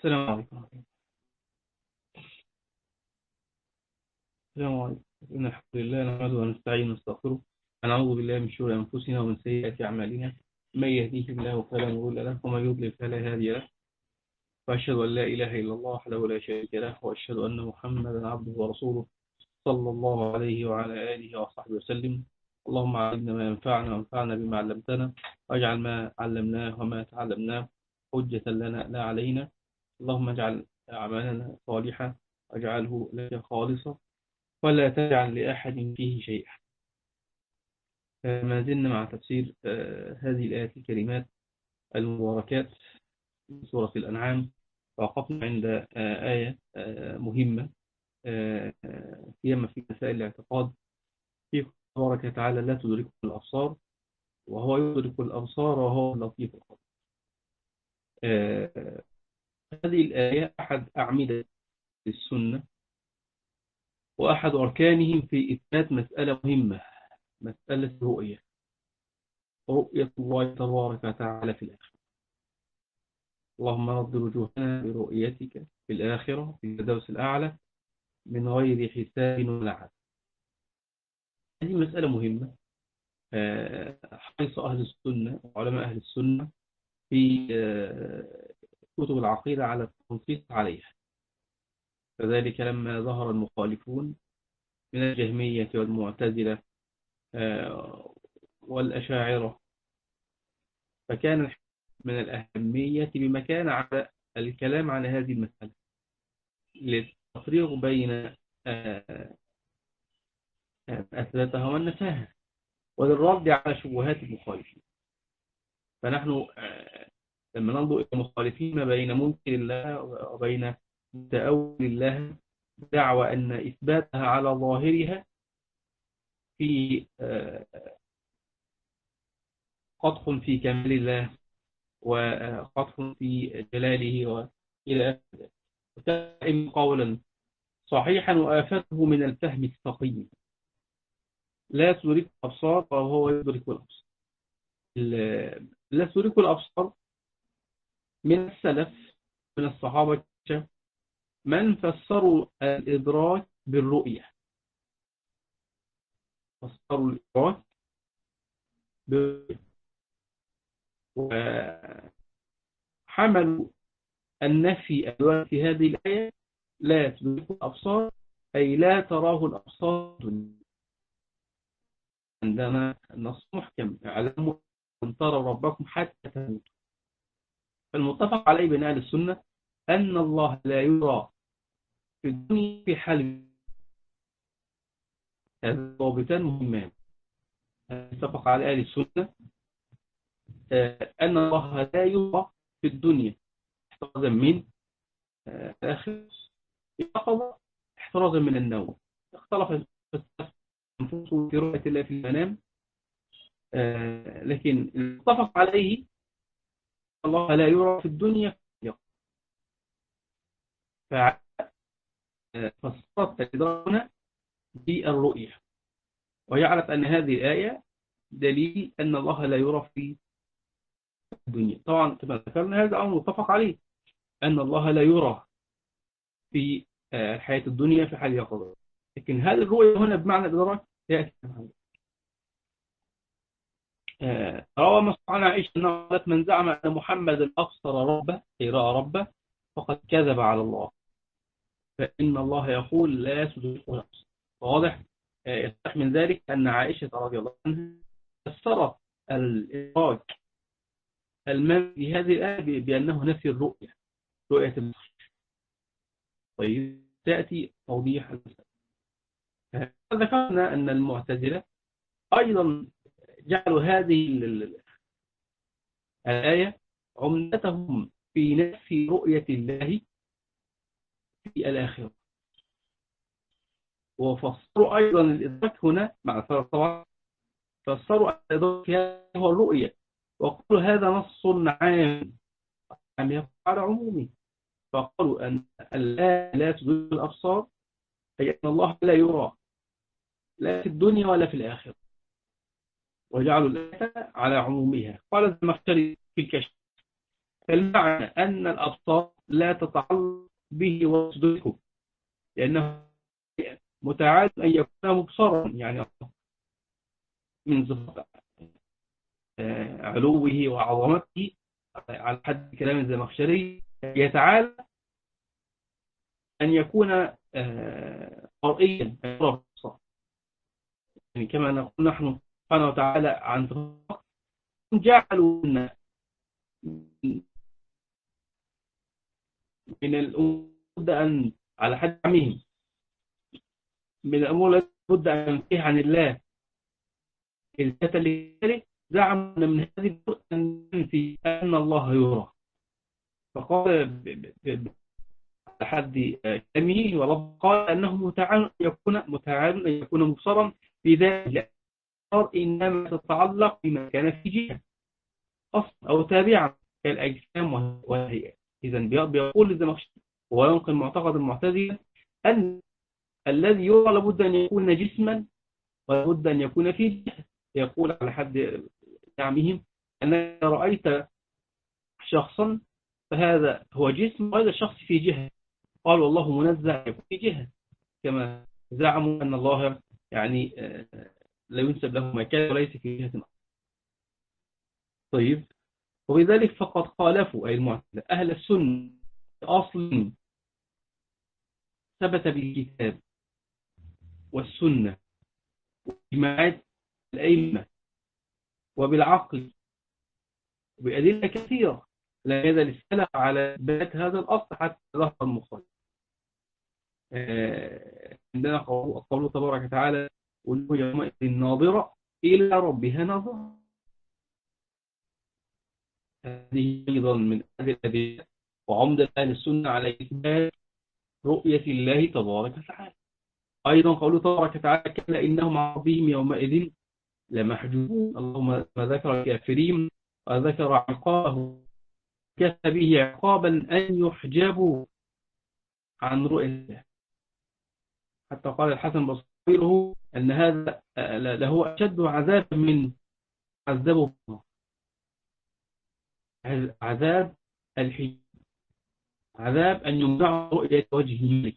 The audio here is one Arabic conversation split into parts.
السلام عليكم. السلام عليكم. إن الحمد لله نحمده ونستعين ونستغفره ونعوذ بالله من شرور أنفسنا ومن سيئات أعمالنا. من يهديه الله فلا مضل له ومن يضلل فلا هادي له، وأشهد أن لا إله إلا الله وحده لا شريك له، وأشهد أن محمدا عبده ورسوله صلى الله عليه وعلى آله وصحبه وسلم. اللهم علمنا ما ينفعنا وانفعنا بما علمتنا، واجعل ما علمناه وما تعلمناه حجة لنا لا علينا. اللهم اجعل أعمالنا صالحة واجعله لك خالصا ولا تجعل لأحد فيه شيئا. ما زلنا مع تفسير هذه الآيات الكريمات المباركات من سورة الأنعام. وقفنا عند آية مهمة فيما في مسائل الاعتقاد، في تبارك وتعالى لا تدركه الأبصار وهو يدرك الأبصار وهو اللطيف الخبير. هذه الآية أحد أعمدة السنة وأحد أركانهم في إثبات مسألة مهمة، مسألة الرؤية، رؤية الله تبارك وتعالى في الآخرة. اللهم رد وجوهنا برؤيتك في الآخرة في الفردوس الأعلى من غير حساب ولا عذاب. هذه مسألة مهمة، حرص أهل السنة وعلماء أهل السنة في كتب العقيدة على التنصيص عليها. فذلك لما ظهر المخالفون من الجهمية والمعتزلة والأشاعرة، فكان من الأهمية بمكان على الكلام عن هذه المسألة للتفريق بين أثبتها والنفاها وللرد على شبهات المخالفين. فنحن لما ننظر إلى المخالفين ما بين منكر الله وبين تأول الله دعوى أن إثباتها على ظاهرها في قدح في كمال الله وقدح في جلاله وإلى آخره، قولا صحيحا وآفته من الفهم السقيم. لا تدرك الأبصار وهو يدرك الأبصار. لا تدرك الأبصار من السلف من الصحابة من فسروا الإدراك بالرؤية، فسروا الإدراك بالرؤية وحملوا النفي في هذه الآية لا تدرك الأبصار أي لا تراه الأبصار. عندنا النص محكم اعلموا أن تروا ربكم حتى تموتوا. فالمتفق عليه بين أهل السنة أن الله لا يرى في الدنيا في حال. هذا ضابطان مهمان. اتفق على أهل السنة أن الله لا يرى في الدنيا احترازا من آخر اليقظة، احترازا من النوم. اختلف النفوس في رؤية الله في المنام، لكن المتفق عليه الله لا يرى في الدنيا في اليقظة. ففسرت الإدراك بالرؤية وجعلت أن هذه الآية دليل أن الله لا يرى في الدنيا. طبعا كما ذكرنا هذا أمر متفق عليه أن الله لا يرى في الحياة الدنيا في حال يقظة، لكن هل الرؤية هنا بمعنى الإدراك؟ يأتي روى مسعود عن عائشة أنها قالت من زعم أن محمد أبصر ربه أي رأى ربه فقد كذب على الله، فإن الله يقول لا تدركه الأبصار. واضح يصح من ذلك أن عائشة رضي الله عنها فسرت الإدراك المنفي في هذه الآية بأنه نفي الرؤية، رؤية المخشى. طيب تأتي توضيح المسألة. ذكرنا أن المعتزلة أيضا جعلوا هذه الآية عمدتهم في نفي رؤية الله في الآخرة، وفسروا أيضا الإدراك هنا مع الفرق طبعا، فسروا الإدراك هو الرؤية وقالوا هذا نص عام يقع على عمومه. فقالوا أن الآية لا تدرك الأبصار أي أن الله لا يرى لا في الدنيا ولا في الآخرة، وجعلوا الآية على عمومها. قال الزمخشري في الكشف فالمعنى أن الأبصار لا تتعلق به وتدركه، لأنه متعال أن يكون مبصرا، يعني من صفات علوه وعظمته على حد كلام الزمخشري يتعالى أن يكون مرئيا، يعني كما نقول نحن سبحانه وتعالى عن صفات جعلوا من الأمور أن على حد عمهم من الأمور التي بد أن ننفيها عن الله الذات لذلك زعم أن من هذه الأمور أن ننفي أن الله يرى، فقال على حد كلامه ورب قال أنه متعال أن يكون مبصرا في ذلك الأبصار إنما تتعلق بما كان في جهة أصل أو تابعا كالأجسام والهيئات. إذن بيقول الزمخشري وينقل معتقد المعتزلة أن الذي يرى لابد أن يكون جسما ولابد أن يكون في جهة. يقول على حد زعمهم أنك رأيت شخصا فهذا هو جسم وهذا الشخص في جهة، قال والله منزه يكون في جهة، كما زعموا أن الله يعني لا ينسب له مكان وليس في جهة. طيب، وبذلك فقد خالفوا أي المعتزلة أهل السنة أصل ثبت بالكتاب والسنة وإجماعات الأئمة وبالعقل وبأدلة كثيرة لا يزال السلف على إثبات هذا الأصل حتى ظهر المخالف. عندنا قوله تبارك وتعالى وجوه يومئذ ناظرة إلى ربها ناظرة. هذه أيضا من هذه الأدلة وعمدة أهل السنة على إثبات رؤية الله تبارك وتعالى. أيضا قوله تبارك وتعالى كلا إنهم عن ربهم يومئذ لمحجوبون. اللهم ذكر الكافرين وذكر عقابه كفى به عقابا أن يحجبوا عن رؤية الله، حتى قال الحسن بصيره أن هذا له أشد عذاب من عذابه عذاب الحجاب، عذاب أن يمنع رؤية وجه الملك.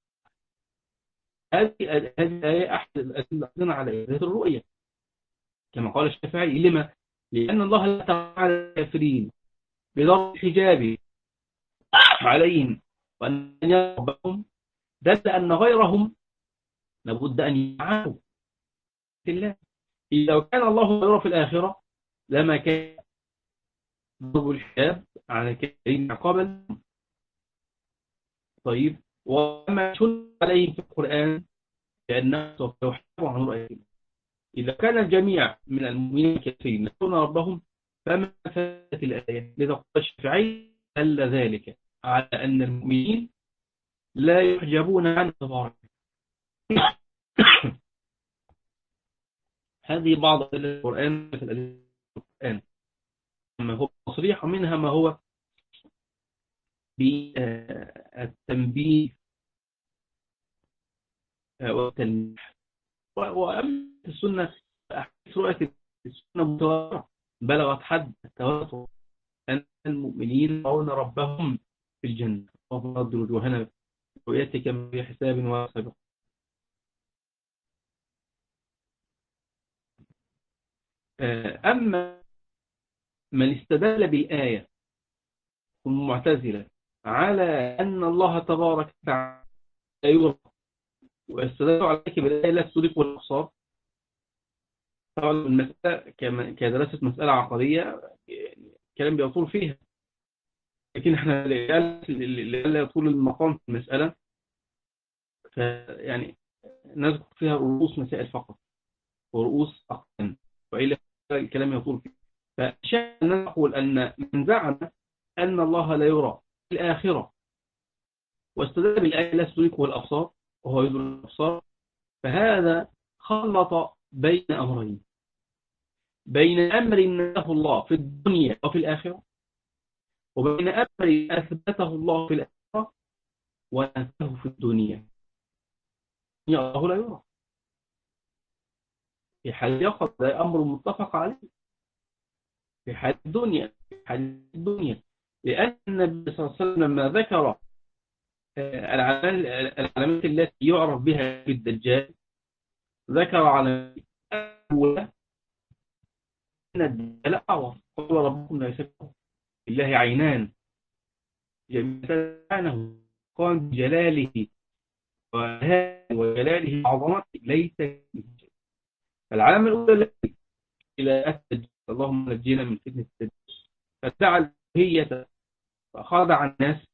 هذه الآية أحد الأدلة على إثبات الرؤية، كما قال الشافعي لما؟ لأن الله لا تعالى على الكافرين بضرب الحجاب عليهم وأن يربهم، دل أن غيرهم لابد أن يعانوا في الله. إذا كان الله يرى في الآخرة لما كان ضرب الحجاب على الكافرين عقابا. طيب، وما شل عليهم في القرآن بأنه سوف يحجبوا عن رؤية الله. إذا كان الجميع من المؤمنين الكافرين يرون ربهم فما فاتت الآية. لذا قال الشافعي دل ذلك على أن المؤمنين لا يحجبون عن تبارك. هذه بعض القرآن مثل القرآن ما هو تصريح ومنها ما هو بالتنبيه والتلميح. وأما السنة رؤية السنة متواترة بلغت حد التواتر أن المؤمنين يرون ربهم في الجنة وفضل وجوهنا رؤيتك في حساب وسبق. أما من استدل بالآية المعتزلة على أن الله تبارك وتعالى يرى واستدلوا عليك بالآية لا تدرك الأبصار، طبعا المسألة كدراسة مسألة عقدية كلام بيطول فيها، لكن احنا لا يطول المقام في المسألة يعني نذكر فيها رؤوس مسائل فقط ورؤوس أقسام، وإلا الكلام يطول فيه. فشأن أن نقول أن من زعم أن الله لا يرى في الآخرة واستدل بالآية لا تدركه الأبصار وهو يدرك الأبصار، فهذا خلط بين أمرين، بين أمر نفاه الله في الدنيا وفي الآخرة وبين أمر أثبته الله في الآخرة ونفاه في الدنيا. الله لا يرى في حال يقظ، ده أمر متفق عليه في حال الدنيا. لأن النبي صلى الله عليه وسلم لما ذكر العلامات التي يعرف بها الدجال، ذكر على أولى أن الدجال أعور. قال ربكم لا يسكت لله عينان جميعا قام بجلاله وجلاله عظمته ليس كمثله. العلامة الأولى التي إلى الدجال، اللهم نجينا من فتنة الدجال، فادعى الألوهية فخادع الناس،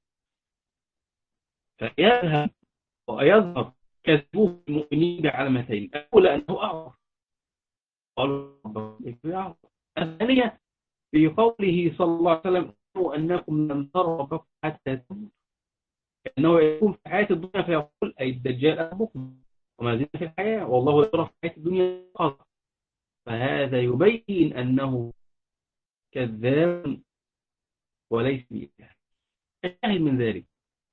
فيذهب ويظهر كذبوه المؤمنين بعلامتين: الأولى أنه أعور، قالوا ربنا أعور. الثانية في قوله صلى الله عليه وسلم أنكم لم تروا ربكم حتى تموتوا، أنه يكون في حياة الدنيا فيقول أي الدجال أبوكم وما زلنا في الحياة والله يرى في حياة الدنيا قال. فهذا يبين أنه كذاب وليس بإله. الشاهد من ذلك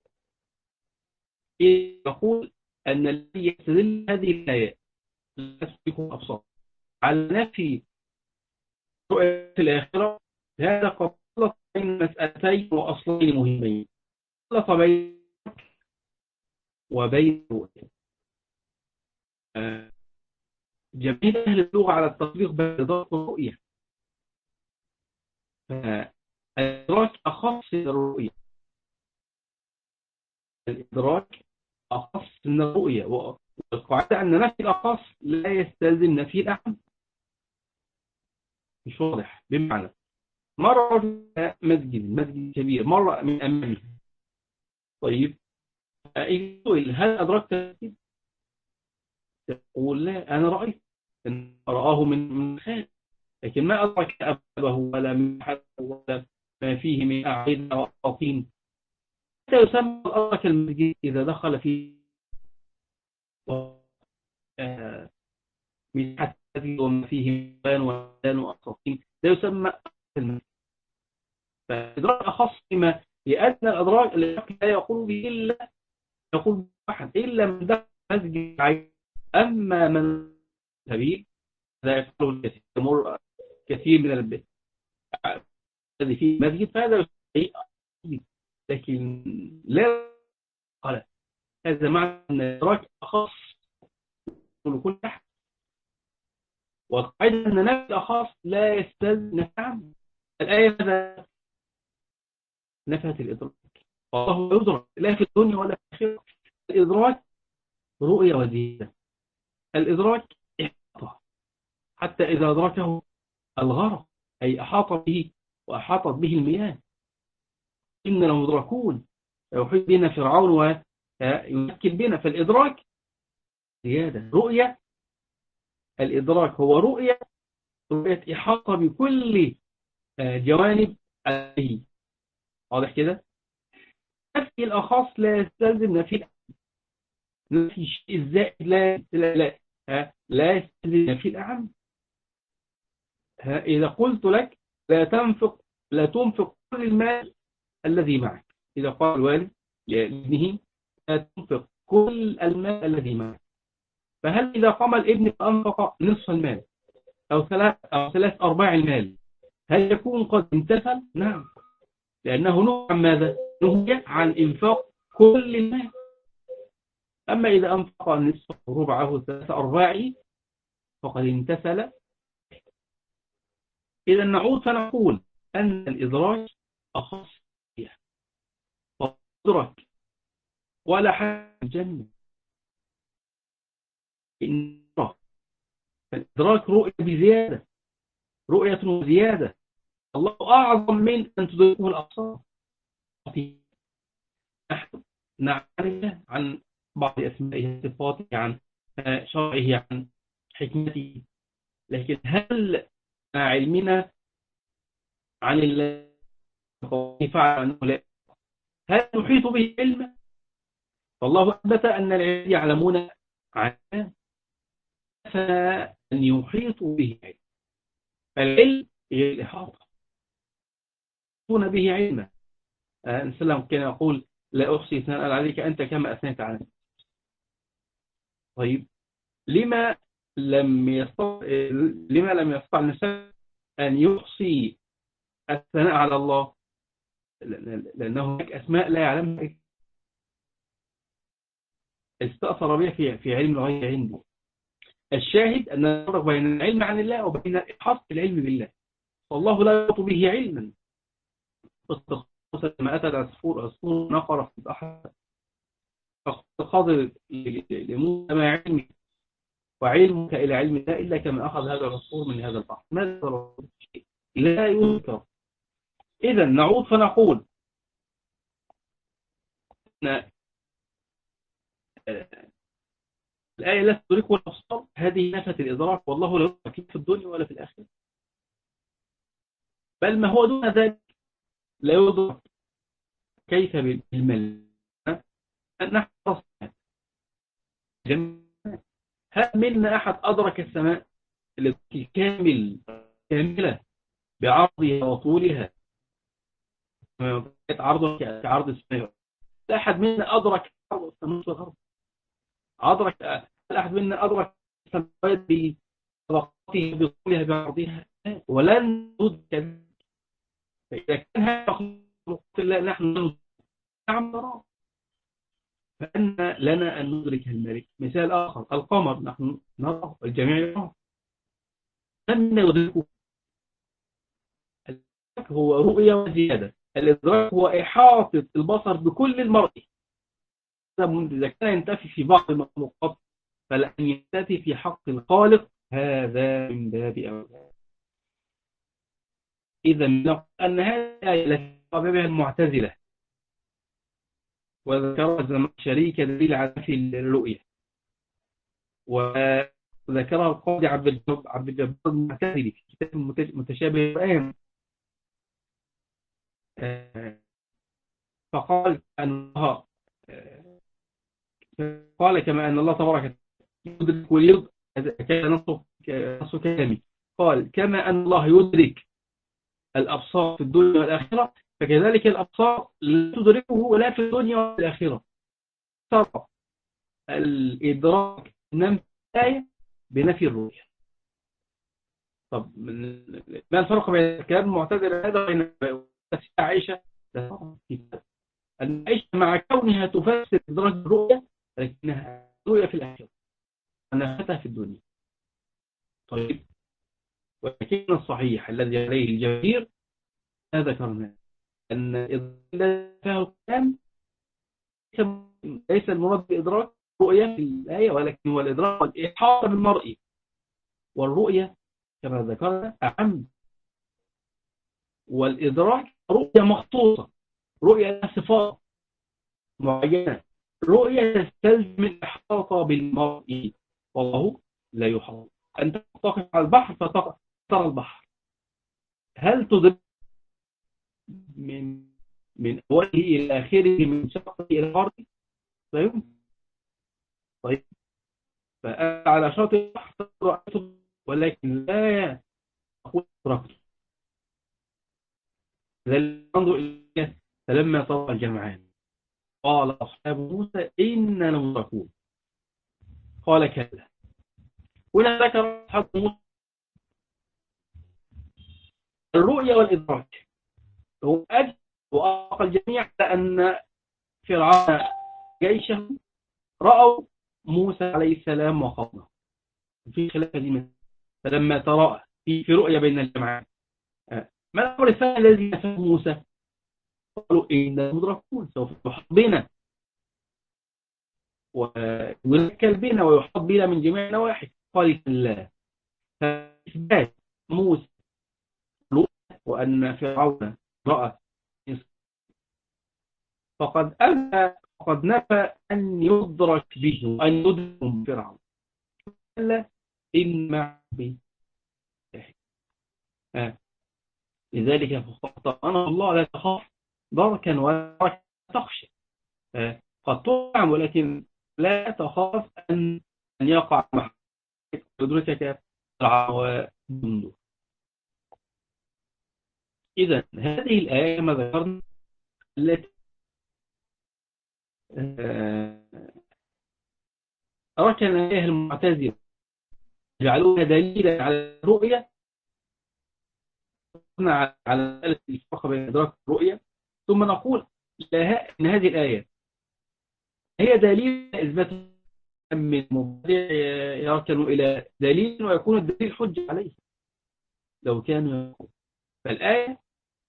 يقول أن الذي يستدل هذه الآيات لا تسبقه أبصار على نفي رؤية الآخرة، هذا قد خلط بين مسألتين وأصلين مهمين: خلط بين وبين رؤية. جميع أهل اللغة على التطبيق بين الإدراك والرؤية، فالإدراك أخص من الرؤية، الإدراك أخص من الرؤية، والقاعدة أن نفي الأخص لا يستلزم نفي الأعم. مش واضح؟ بمعنى مرة مسجد كبير مرة من أمامه، طيب يقول هل أدركت المسجد؟ يقول لا، أنا رأيت أن رآه من خارج، لكن ما أدرك أبوه ولا من حد ولا ما فيه من أعيد أو أطين. حتى يسمى أدرك المسجد إذا دخل فيه مساحة وما فيه مبان ودان وأساطين، ده يسمى المسجد. فإدراك أخص بما لأن الأدراك لا يقول به إلا يقول أحد إلا من دخل مسجد عين. أما من سبيل لا يفعله الكثير، يمر كثير من البيت الذي فيه مسجد فهذا شيء، لكن لا قال هذا معنى أن الإدراك أخص لكل أحد، والقاعدة أن نفي الأخص لا يستلزم نفعا. الآية ماذا نفت الإدراك؟ والله يدرك لا في الدنيا ولا في الآخرة. الإدراك رؤية وزيادة، الإدراك إحاطة، حتى إذا أدركه الغرق أي أحاط به وأحاطت به المياه. إن لمدركون يحيط بنا فرعون ويمكن بنا. فالإدراك زيادة رؤية، الإدراك هو رؤية إحاطة بكل جوانب عليه. واضح كده؟ نفي الأخص لا يستلزم نفي نفي الشيء الزائد لا يستلزم نفي الأعم. إذا قلت لك لا تنفق كل المال الذي معك، إذا قال الوالد لابنه لا تنفق كل المال الذي معك، فهل إذا قام الابن فأنفق نصف المال أو ثلاث أرباع المال هل يكون قد امتثل؟ نعم، لأنه نهى عن ماذا؟ نهى عن إنفاق كل المال. أما إذا أنفق نصف ربعه ثلاث أرباعه فقد امتثل. إذا نعود فنقول أن الإدراك أخص فيها فأدرك ولا حاجة الجنة. الإدراك رؤية بزيادة، رؤية وزيادة. الله أعظم من أن تدركه الأبصار. نحن نعلم عن بعض أسمائه صفاته عن شرعه عن حكمته، لكن هل علمنا عن الله فعل أنه لا؟ هل نحيط به علما؟ فالله أثبت أن العلم يعلمون عنه فأن يحيطوا به علم. العلم هي الإحاطة يحيطون به علما. السلام كان يقول لا أحصي ثناء عليك أنت كما أثنيت عليك. طيب لما لم يستطع الإنسان أن يحصي الثناء على الله؟ لأنه هناك أسماء لا يعلمها، استأثر بها في علم الغيب عندي. الشاهد أن نفرق بين العلم عن الله وبين إحاطة العلم بالله، والله لا يحيط به علما. ما أتى عصفور نقر في البحر فقال لموسى ما علمي وعلمك إلى علم الله إلا كما أخذ هذا العصفور من هذا البحر، ماذا لا يذكر. إذا نعود فنقول أن الآية لا تدركه الأبصار، هذه نفت الإدراك، والله لا يدرك في الدنيا ولا في الآخرة، بل ما هو دون ذلك لا يدرك. كيف بالمل نحن هل منا أحد أدرك السماء التي كاملة بعرضها وطولها، عرضها كعرض السماء؟ لا أحد منا أدرك عرض السماء والأرض. هل أحد منا أدرك السماوات بطبقاتها بطولها بعرضها؟ ولن ندرك. فإذا كان هذا مخلوق الله نحن نعم نراه، فأن لنا أن ندرك الملك. مثال آخر، القمر نحن نراه والجميع يراه، لن ندركه. الإدراك هو رؤية وزيادة، الإدراك هو إحاطة البصر بكل المرئي. إذا كان ينتفي في بعض المخلوقات فلن ينتفي في حق الخالق، هذا من باب أولى. إذا أن هذه الآية التي قام بها المعتزلة وذكر الزمخشري دليل على في الرؤية، وذكرها القاضي عبد الجبار المعتزلي في كتاب متشابه القرآن، فقال أن الله قال كما أن الله تبارك يدرك ويرد، كان نص كلامي، قال كما أن الله يدرك الأبصار في الدنيا والآخرة، فكذلك الأبصار لا تدركه ولا في الدنيا والآخرة. ترى الإدراك نم آية بنفي الرؤية. طب ما الفرق بين الكلام المعتدل هذا وبين عائشة؟ أن عائشة مع كونها تفسر إدراك الرؤية لكنها رؤية في الآخرة ونفتها في الدنيا. طيب، ولكن الصحيح الذي عليه الجماهير ما ذكرنا أن إدراك فيه الكلام ليس المراد بإدراك رؤية في الآية، ولكن هو الإدراك والإحاطة بالمرئي، والرؤية كما ذكرنا أعم. والإدراك رؤية مخصوصة، رؤية صفات معينة، رؤية تستلزم الإحاطة بالمرئي، والله لا يحاط. أنت تقف على البحر فترى البحر، هل تدرك من أوله إلى آخره من شرقه إلى غربه؟ لا يمكن. طيب، فأنا على شاطئ البحر رأيته ولكن لا أقول أدركته. انظر إليه، فلما طلع الجمعان قال أصحاب موسى إنا لمدركون، قال كلا. هنا ذكر أصحاب موسى الرؤيا والإدراك، هو أجل وأقل الجميع أن فرعون جيشه رأوا موسى عليه السلام وقومه في خلاف كلمة، فلما ترى في رؤيا بين الجمعان. ما الأمر الثاني الذي نفاه موسى؟ قالوا إنا مدركون، سوف يحط بنا ويركل بنا ويحط بنا من جميع النواحي. قال لا، فإثبات موسى وأن فرعون رأى فقد نفى أن يدرك به، أن يدرك فرعون. قال إن مع به. لذلك فاطمأن الله لا تخاف دركا ولا تخشى. قد تطعم ولكن لا تخاف أن يقع محك يدركك فرعون وجنده. إذا هذه الآية كما ذكرنا التي ركن عليها المعتزلة جعلوها دليلا على الرؤية، على الفرق بين إدراك الرؤية ثم نقول إن هذه الآية هي دليل إثبات من مبتدع يركن إلى دليل ويكون الدليل حجة عليه لو كانوا يقول. فالآية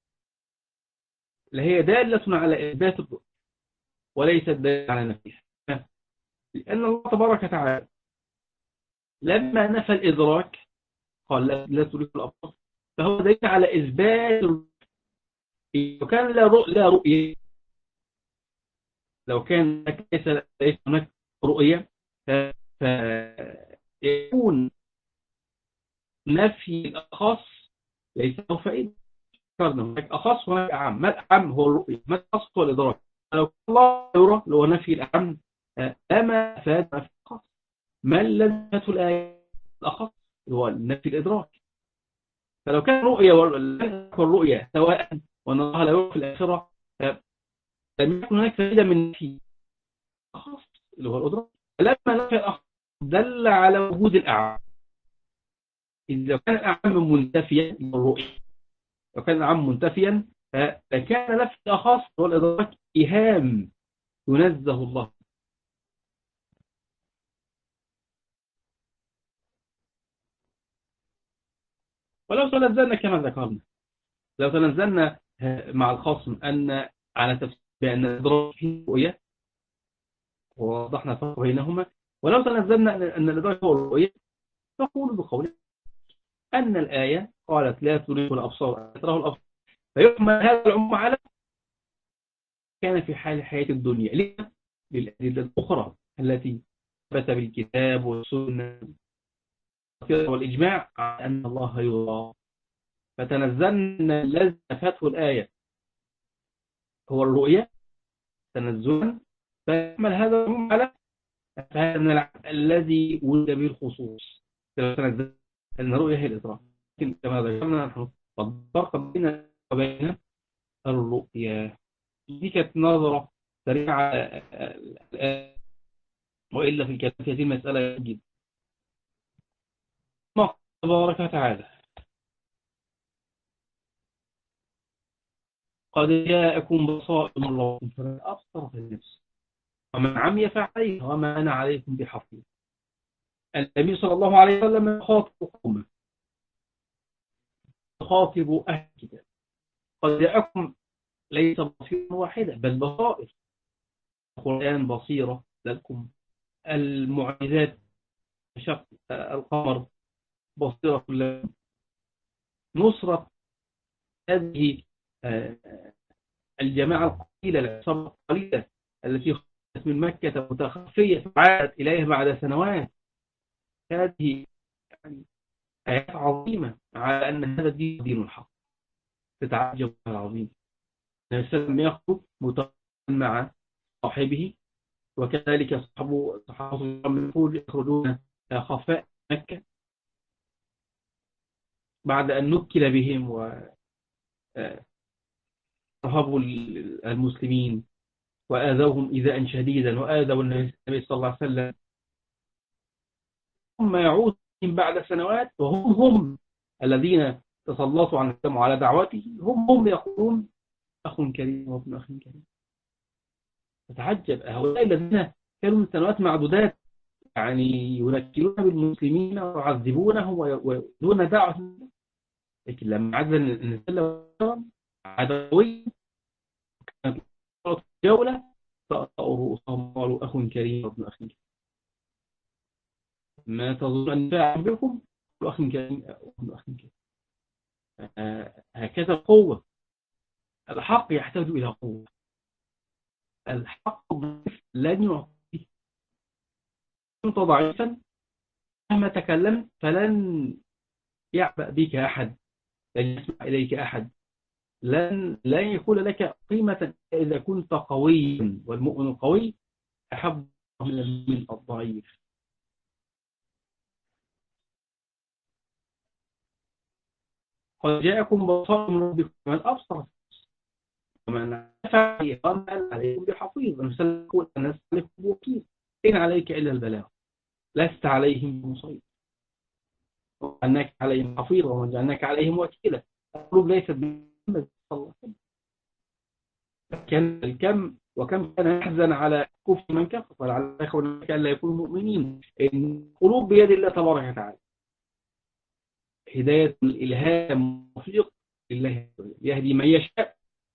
هي دالة على إثبات الرؤية وليست دالة على نفيها، لأن الله تبارك وتعالى لما نفى الإدراك قال لا تدرك الأبصار، فهو دليل على إثبات الرؤية. لو كان لا رؤية، لو كان ليس هناك رؤية فيكون نفي الأخص ليس له فائدة. ذكرنا هناك أخص وهناك أعم، ما الأعم هو الرؤية، ما الأخص هو الإدراك. لو كان الله يرى لو نفي الأعم أما أفاد نفي الأخص. ما الذي فاته الآية الأخص هو نفي الإدراك. فلو كان رؤية والرؤية سواء وأن الله لا يرى في الآخرة لم يكن هناك فائدة من نفي الأخص اللي هو الإدراك. لما نفي الأخص دل على وجود الأعم. إذا كان الأعم منتفيا الرؤية، لو كان الأعم منتفيا فكان نفي الأخص هو الإدراك إيهام ينزه الله. ولو تنزلنا كما ذكرنا، لو تنزلنا مع الخصم أن على تفسير بأن الإدراك فيه رؤية ووضحنا الفرق بينهما، ولو تنزلنا أن الإدراك هو الرؤية فقولوا بقوله أن الآية قالت لا تدرك الأبصار تراه الأبصار، فيحمل هذا العموم على كان في حال حياة الدنيا للأدلة الأخرى التي ثبت بالكتاب والسنة والإجماع على أن الله يرى. فتنزلنا الذي نفته الآية هو الرؤية تنزلا، فيحمل هذا العموم على هذا الذي ولد به الخصوص. تنزل أن الرؤية هي الإدراك، لكن كما ذكرنا نحن الفرق بين وبين الرؤية. دي كانت نظرة سريعة الآن، وإلا في الكلام في هذه المسألة جدا. الله تبارك وتعالى قد جاءكم بصائر من ربكم فمن أبصر فلنفسه ومن عمي فعليه وما أنا عليكم بحفيظ. النبي صلى الله عليه وسلم يخاطب قومه، يخاطب أهل الكتاب. قد جاءكم ليس بصيرة واحدة بل بصائر، القرآن بصيرة لكم، المعجزات شق القمر بصيرة لكم، نصرة هذه الجماعة القليلة العصابة القليلة التي خرجت من مكة متخفية عادت إليها بعد سنوات. هذه يعني آيات عظيمة على أن هذا الدين دين الحق. تتعجب العظيم. النبي صلى الله عليه وسلم يخطب متواصلا مع صاحبه، وكذلك صحابه يخرجون خفاء مكة بعد أن نكل بهم ورهبوا المسلمين وآذوهم إيذاء شديدا وآذوا النبي صلى الله عليه وسلم. ثم يعود بعد سنوات وهم الذين تسلطوا عن السمع على دعوته، هم يقولون أخ كريم وابن أخ كريم. تتعجب هؤلاء الذين كانوا من سنوات معدودات يعني ينكلون بالمسلمين ويعذبونهم ويؤذون دعوة، لكن لما عدل النسل عدوي كانت جولة فأطأوا رؤوسهم قالوا أخ كريم وابن أخ كريم. ما تظن أن فاعل بكم أخ كريم وابن أخ كريم. هكذا القوة. الحق يحتاج إلى قوة. الحق لن يعطيه. كنت ضعيفا مهما تكلمت فلن يعبأ بك أحد، لن يسمع إليك أحد، لن يكون لك قيمة إذا كنت قويا، والمؤمن القوي أحب من المؤمن الضعيف. قد جاءكم بصائر من ربكم من أبصر ومن نفع وما عليكم بحفيظ. المثال يقول أنا لست عليكم بوكيل إن عليك إلا البلاغ لست عليهم بمسيطر وأنك عليهم حفيظا وجعلناك عليهم وكيلا. القلوب ليست بمحمد صلى الله عليه وسلم. كان الكم وكم كان يحزن على كفر من كفر ولعل يخون كان لا يكونوا مؤمنين. إن القلوب بيد الله تبارك وتعالى، هداية الإلهام توفيق لله يهدي من يشاء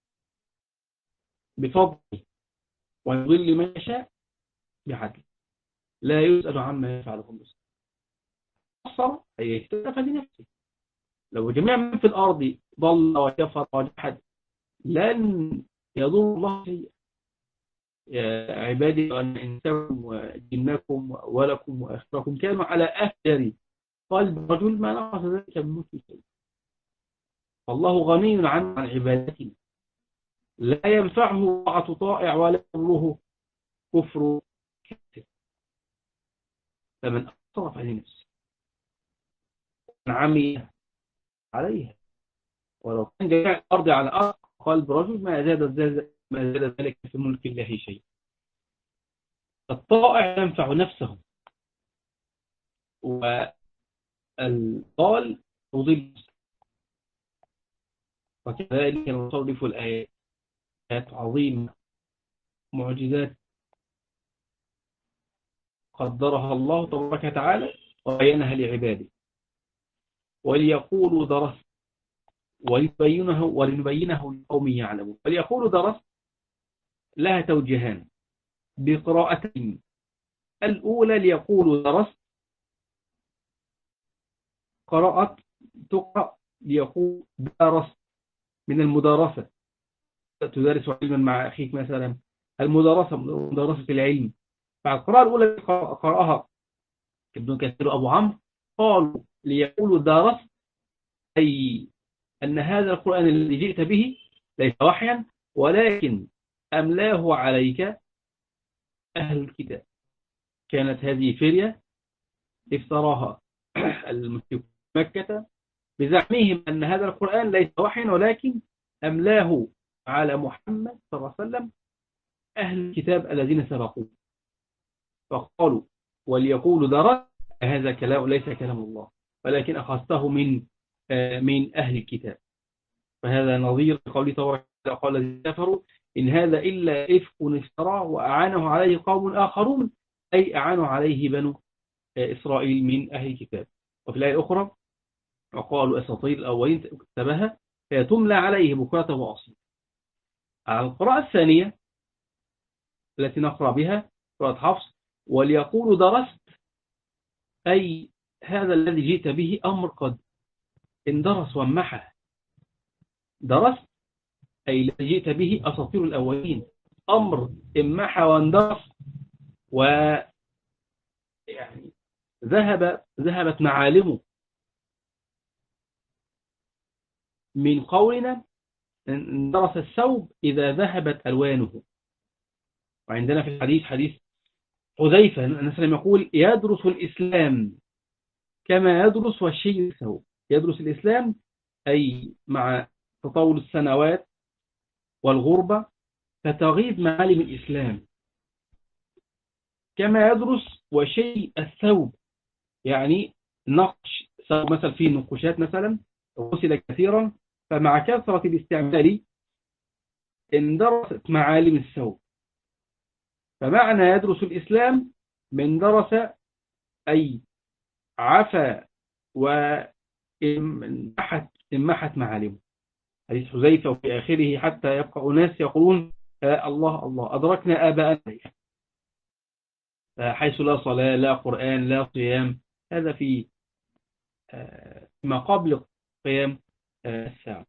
بفضله ويضل من يشاء بعدله لا يسأل عما يفعله المسلم. قصر أي اهتدى لنفسه. لو جميع من في الأرض ضل وكفر وجحد لن يضر الله شيئا. يا عبادي أن إنسكم وجنكم وأولكم وآخركم كانوا على أفجر قلب رجل ما نقص ذلك من ملك شيء. فالله غني عن عبادتنا، لا ينفعه طاعة طائع ولا يضره كفر كافر. فمن أصرف عن نفسه من عمي عليها ولو كان جميع الأرض على أرض قلب رجل ما زاد ذلك في ملك الله شيء. الطائع ينفع نفسه والضال يضل. وكذلك نصرف الآيات عظيمة معجزات قدرها الله تبارك وتعالى وبينها لعباده وليقولوا درست ولنبينه لقوم يعلمون. وليقولوا درست لها توجيهان بقراءتين. الأولى ليقولوا درست قراءة تقرأ ليقول درست من المدارسة، تدرس علما مع أخيك مثلا، المدارسة مدارسة العلم. فالقراءة الأولى قرأها ابن كثير وأبو عمرو قالوا ليقولوا درست أي أن هذا القرآن الذي جئت به ليس وحيا ولكن أملاه عليك أهل الكتاب. كانت هذه فرية افتراها المشركون مكة بزعمهم أن هذا القرآن ليس وحيا ولكن أملاه على محمد صلى الله عليه وسلم أهل الكتاب الذين سبقوه. فقالوا وليقولوا درست هذا كلام ليس كلام الله ولكن أخذته من أهل الكتاب. فهذا نظير قول تبارك وتعالى قال الذين كفروا إن هذا إلا إفك افتراه وأعانه عليه قوم آخرون أي أعانوا عليه بنو إسرائيل من أهل الكتاب. وفي الآية الأخرى وقالوا أساطير الأولين كتبها فيتملى عليه بكرة وأصيلا. على القراءة الثانية التي نقرأ بها قراءة حفص وليقولوا درست أي هذا الذي جئت به أمر قد اندرس وانمحى. درست أي الذي جئت به أساطير الأولين أمر انمحى واندرس ويعني ذهبت معالمه. من قولنا اندرس الثوب إذا ذهبت ألوانه. وعندنا في الحديث حديث حذيفة النبي صلى يقول يدرس الإسلام كما يدرس والشيء الثوب. يدرس الإسلام أي مع تطول السنوات والغربة فتغيب معالم الإسلام كما يدرس وشيء الثوب يعني نقش ثوب مثلا فيه نقوشات مثلا غسل كثيرا فمع كثرة الاستعمال اندرست معالم الثوب. فمعنى يدرس الإسلام من درس أي عفى وانمحت معالمه. حديث حذيفة وفي آخره حتى يبقى أناس يقولون الله الله أدركنا آباءنا حيث لا صلاة لا قرآن لا صيام. هذا في ما قبل قيام الساعة.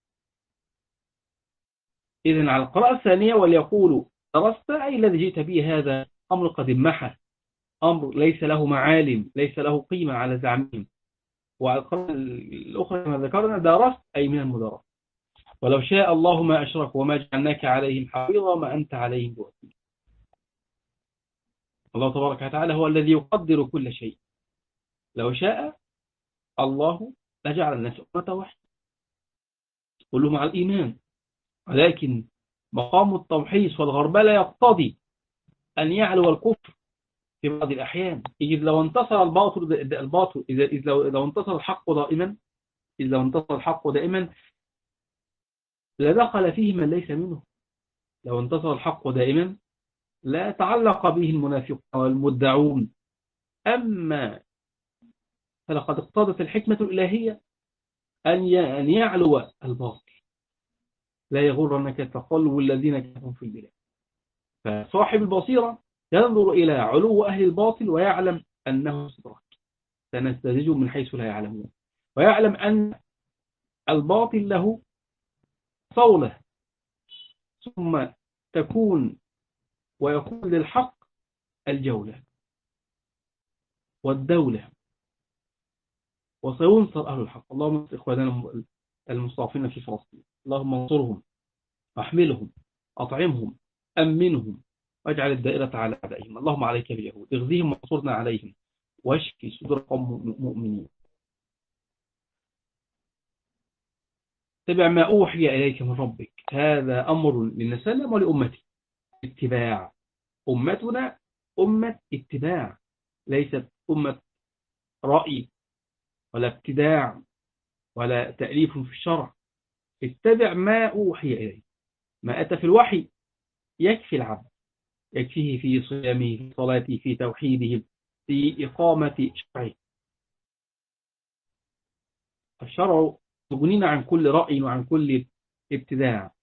إذن على القراءة الثانية وليقولوا درست أي الذي جئت به هذا أمر قد انمحى أمر ليس له معالم ليس له قيمة على زعمهم. وعلى القراءة الأخرى كما ذكرنا درست أي من المدارسة ولو شاء الله ما أشركوا وما جعلناك عليهم حفيظا ما أنت عليهم بوكيل. الله تبارك وتعالى هو الذي يقدر كل شيء. لو شاء الله لجعل الناس أمة واحدة كلهم على الإيمان ولكن مقام التوحيد والغربلة يقتضي أن يعلو الكفر في بعض الأحيان. إذ لو انتصر الباطل إذ لو انتصر الحق دائما لدخل فيه من ليس منه لو انتصر الحق دائما لا تعلق به المنافقون والمدعون. أما فلقد اقتضت الحكمة الإلهية أن يعلو الباطل، لا يغرنك تقلب الذين كفروا في البلاد. فصاحب البصيرة ينظر إلى علو أهل الباطل ويعلم أنه استدراج، سنستدرجهم من حيث لا يعلمون، ويعلم أن الباطل له صولة، ثم تكون ويكون للحق الجولة والدولة، وسينصر أهل الحق. اللهم انصر إخواننا المستضعفين في فلسطين، اللهم انصرهم، احملهم، أطعمهم، أمنهم، واجعل الدائرة على أعدائهم. اللهم عليك باليهود، اغذيهم وانصرنا عليهم، واشفي صدور قوم مؤمنين. اتبع ما أوحي إليك من ربك، هذا أمر للنسلم ولأمتي اتباع. أمتنا أمة اتباع، ليست أمة رأي ولا ابتداع ولا تأليف في الشرع. اتبع ما أوحي إليك، ما أتى في الوحي يكفي العبد، يكفيه في صيامه، في صلاته، في توحيده، في إقامة شرعه. الشرع يغنينا عن كل رأي وعن كل ابتداع.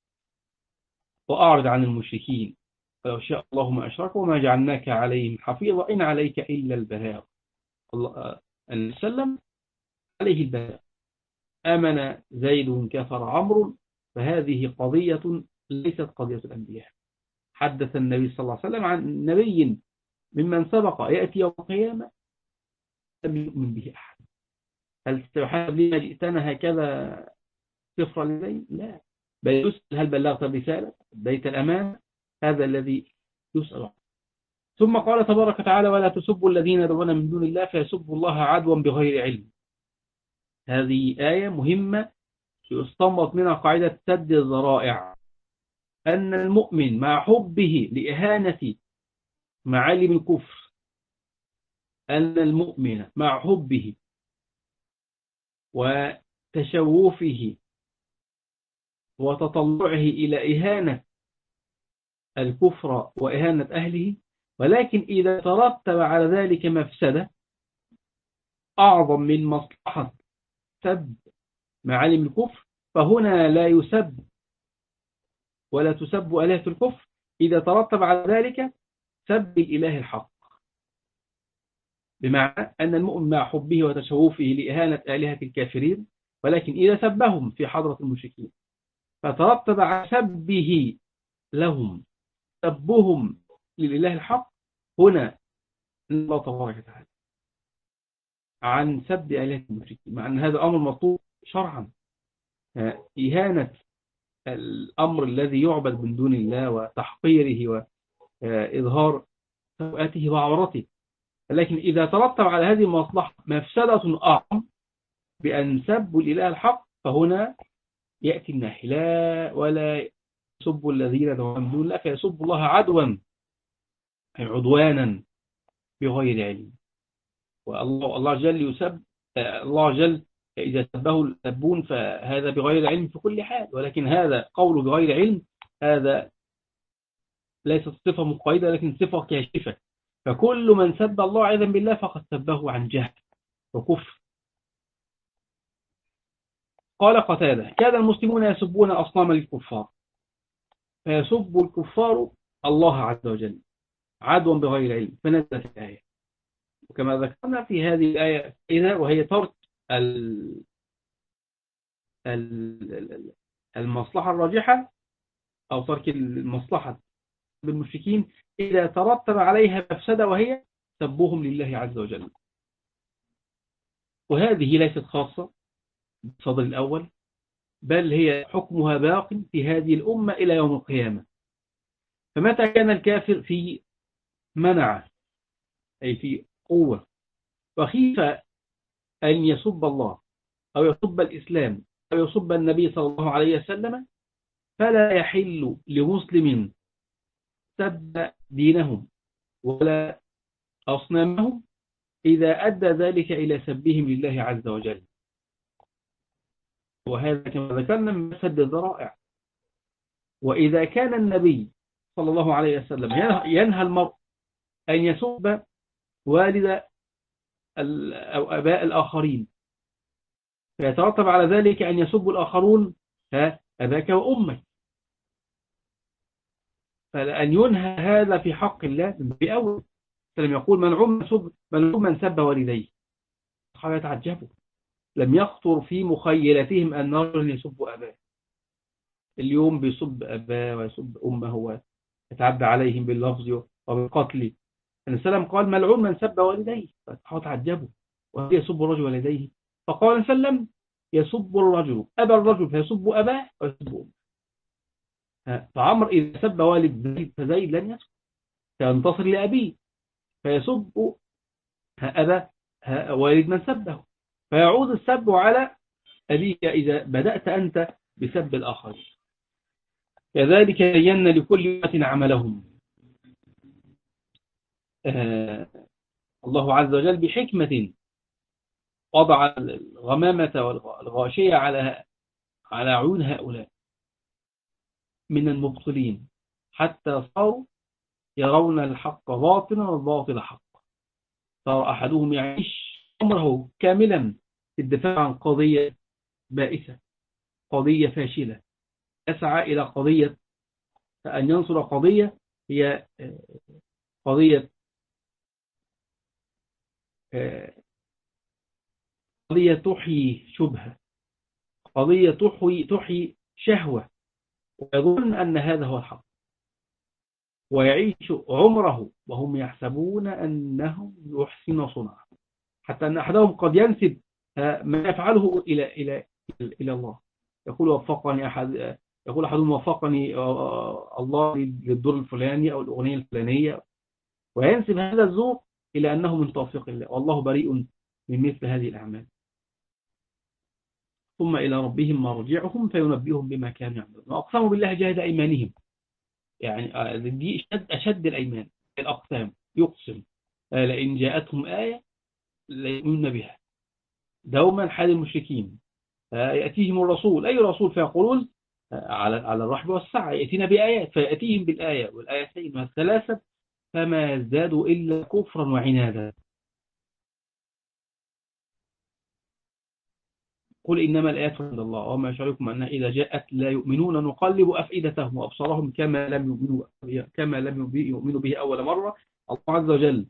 وأعرض عن المشركين، فلو شاء الله ما أشركوا وما جعلناك عليهم حفيظا إن عليك إلا البلاغ. الله أن سلم عليه البلاغ. آمن زيد كفر عمرو، فهذه قضية ليست قضية الأنبياء. حدث النبي صلى الله عليه وسلم عن نبي ممن سبق يأتي يوم القيامة لم يؤمن به أحد. هل تحاسب لما جئتنا هكذا صفر لدي؟ لا، بل يسأل هل بلغت الرسالة، أديت الأمان؟ هذا الذي يسأل عنه. ثم قال تبارك وتعالى ولا تسبوا الذين يدعون من دون الله فيسبوا الله عدوا بغير علم. هذه آية مهمة يستنبط منها قاعدة سد الذرائع، أن المؤمن مع حبه لإهانة معالم الكفر، أن المؤمن مع حبه وتشوفه وتطلعه إلى إهانة الكفر وإهانة أهله، ولكن إذا ترتب على ذلك مفسدة أعظم من مصلحة سب معالم الكفر، فهنا لا يسب ولا تسب آلهة الكفر إذا ترتب على ذلك سب الإله الحق. بمعنى أن المؤمن مع حبه وتشوفه لإهانة آلهة الكافرين، ولكن إذا سبهم في حضرة المشركين فترتب على سبه لهم سبهم للإله الحق، هنا الله تبارك وتعالى عن سب آلهة المشركين، مع أن هذا أمر مطلوب شرعا. إهانة الأمر الذي يعبد من دون الله وتحقيره وإظهار سوءاته وعورته، لكن إذا ترتب على هذه المصلحة مفسدة أعظم بأن سبوا الإله الحق، فهنا يأتي النهي لا ولا يسبوا الذين يدعون من دون الله فيسبوا الله عدوا عدوانا بغير علم. والله جل يسب، الله جل إذا سبه السبون فهذا بغير علم في كل حال، ولكن هذا قول بغير علم هذا ليست صفة مقيدة لكن صفة كاشفة. فكل من سب الله عياذا بالله فقد سبه عن جهل وكفر. قال قتادة كان المسلمون يسبون أصنام الكفار، فيسب الكفار الله عز وجل عدوا بغير علم، فنزلت الآية. وكما ذكرنا في هذه الآية إذا وهي ترك المصلحة الراجحة أو ترك المصلحة بالمشركين إذا ترتب عليها مفسدة وهي سبهم لله عز وجل. وهذه ليست خاصة بالصدر الأول، بل هي حكمها باق في هذه الأمة إلى يوم القيامة. فمتى كان الكافر في منع أي في قوة وخيف أن يسب الله أو يسب الإسلام أو يسب النبي صلى الله عليه وسلم، فلا يحل لمسلم سب دينهم ولا أصنامهم إذا أدى ذلك إلى سبهم لله عز وجل. وهذا كما ذكرنا من سد الذرائع. وإذا كان النبي صلى الله عليه وسلم ينهى المرء أن يسب والد أو أباء الآخرين، فيترتب على ذلك أن يسب الآخرون أباك وأمك، فلأن ينهى هذا في حق الله بأول سلم يقول من سب والديه. الصحابة يتعجبوا، لم يخطر في مخيلتهم أن رجل يسب أباه. اليوم بيسب أباه ويسب أمه ويتعدى عليهم باللفظ وبالقتل. السلام قال ملعون من سب والديه، فالصحابة تعجبوا وهل يسب الرجل والديه؟ فقال سلم يسب الرجل أبا الرجل فيسب أباه ويسب أمه. فعمر إذا سب والد زيد فزيد لن يسب، فينتصر لأبيه فيسب أبا والد من سبه، فيعود السب على أبيك إذا بدأت أنت بسب الآخرين. كذلك زينا لكل أمة عملهم. الله عز وجل بحكمة وضع الغمامة والغاشية على عيون هؤلاء من المبطلين حتى صاروا يرون الحق باطلا والباطل حق. صار أحدهم يعيش عمره كاملا في الدفاع عن قضية بائسة، قضية فاشلة، يسعى إلى قضية أن ينصر قضية هي قضية قضية تحيي شبهة، قضية تحيي شهوة، ويظن أن هذا هو الحق، ويعيش عمره وهم يحسبون أنهم يحسن صنعا، حتى أن أحدهم قد ينسب ما يفعله إلى الله. يقول أحدهم وفقني الله للدور الفلاني أو الأغنية الفلانية، وينسب هذا الذوق إلى أنه من توفيق الله، والله بريء من مثل هذه الأعمال. ثم إلى ربهم مرجعهم فينبئهم بما كانوا يعملون. وأقسموا بالله جاهد أيمانهم، يعني دي أشد الأيمان، الأقسام يقسم لئن جاءتهم آية ليؤمنون بها. دوما حال المشركين يأتيهم الرسول، أي رسول، فيقولون على الرحب والسعة يأتينا بآيات، فيأتيهم بالآية والآيتين والثلاثة فما زادوا إلا كفرا وعنادا. قل إنما الآيات عند الله وما يشعركم أنها إذا جاءت لا يؤمنون نقلب أفئدتهم وأبصارهم كما لم يؤمنوا به أول مرة. الله عز وجل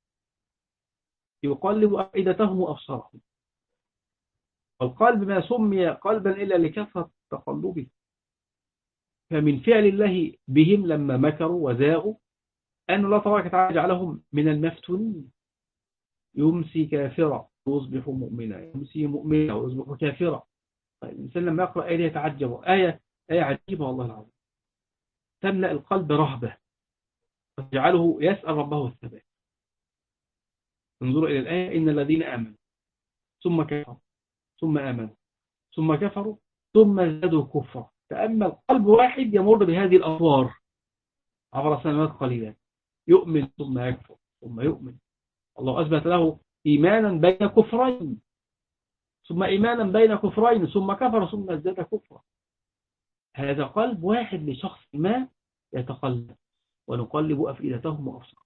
يقلب أفئدتهم وأبصارهم. القلب ما سمي قلبا إلا لكثرة تقلبه، فمن فعل الله بهم لما مكروا وزاغوا أن الله تبارك وتعالى جعلهم من المفتونين، يمسي كافرا ويصبح مؤمنا، يمسي مؤمنا ويصبح كافرا. الإنسان لما يقرأ آية يتعجب، آية عجيبة والله العظيم، تملأ القلب رهبة وتجعله يسأل ربه الثبات. انظروا إلى الآية إن الذين آمنوا ثم كفروا ثم آمنوا ثم كفروا ثم زادوا كفرا. تأمل قلب واحد يمر بهذه الأطوار عبر سنوات قليلة، يؤمن ثم يكفر ثم يؤمن. الله أثبت له إيمانا بين كفرين ثم إيمانا بين كفرين ثم كفر ثم ازداد كفرا. هذا قلب واحد لشخص ما يتقلب، ونقلب أفئدتهم وأبصارهم.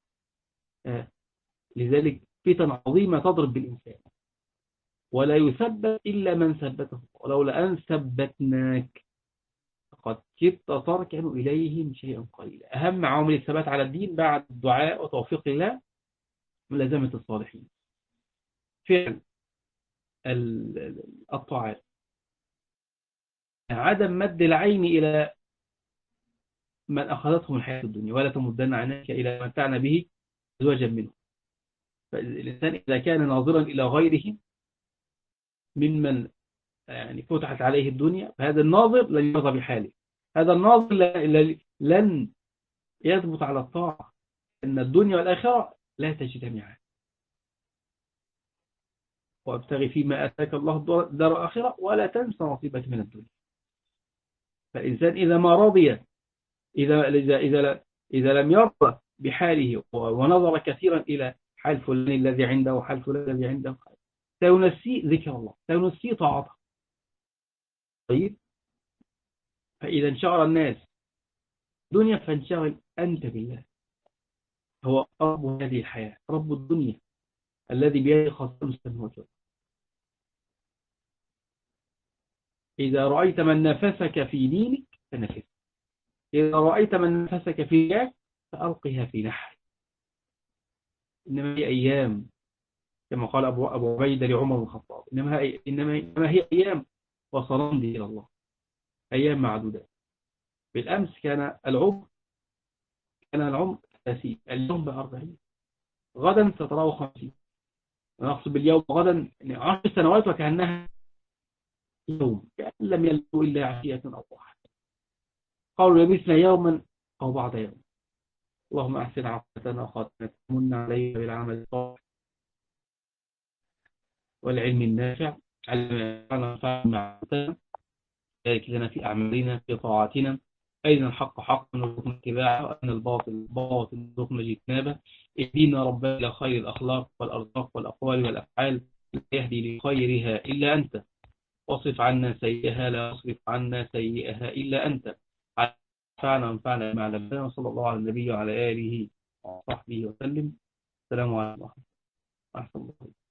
لذلك فتن عظيمة تضرب بالإنسان، ولا يثبت إلا من ثبته، ولولا أن ثبتناك قد كدت تركن إليهم شيئا قليلا. أهم عوامل الثبات على الدين بعد الدعاء وتوفيق الله ملازمة الصالحين، فعل الطاعات، عدم مد العين إلى من أخذتهم الحياة الدنيا، ولا تمدن عينيك إلى ما متعنا به أزواجا منه. فالإنسان إذا كان ناظرا إلى غيره ممن يعني فتحت عليه الدنيا، فهذا الناظر لن يرضى بحاله، هذا الناظر لن يثبت على الطاعة، أن الدنيا والآخرة لا تجتمعان. وابتغي فيما آتاك الله دار الآخرة ولا تنس نصيبك من الدنيا. فالإنسان إذا ما رضي، إذا لم يرضى بحاله ونظر كثيرا إلى حال فلان الذي عنده وحال فلان الذي عنده، سينسي ذكر الله، سينسي طاعته. طيب، فإذا انشغل الناس دنيا فانشغل أنت بالله. هو رب هذه الحياة، رب الدنيا الذي بيده خزائن السماوات والأرض. إذا رأيت من نفسك في دينك فنفس، إذا رأيت من نفسك في الله فألقها في نحر. إنما هي أيام، كما قال أبو عبيدة لعمر بن الخطاب، إنما هي أيام وصلنا إلى الله، أيام معدودة. بالأمس كان العمر 30، اليوم ب40، غدا ستراه 50. نقصد باليوم غدا 10 سنوات وكأنها يوم، كأن لم يلبثوا إلا عشية أو ضحى. قالوا لبثنا يوما أو بعض يوم. اللهم أحسن عاقبتنا وخاتمتنا، من علينا بالعمل الصالح والعلم النافع، علمنا مع بارك لنا في أعمالنا، في طاعاتنا، أين الحق حقا وارزقنا اتباعه، وأين الباطل باطل وارزقنا اجتنابه. اهدينا ربنا إلى خير الأخلاق والأرزاق والأقوال والأفعال، لا يهدي لخيرها إلا أنت، واصرف عنا سيئها لا يصرف عنا سيئها إلا أنت. فعلا وانفعنا ما علمنا، وصلى الله على النبي وعلى آله وصحبه وسلم. السلام عليكم ورحمة الله.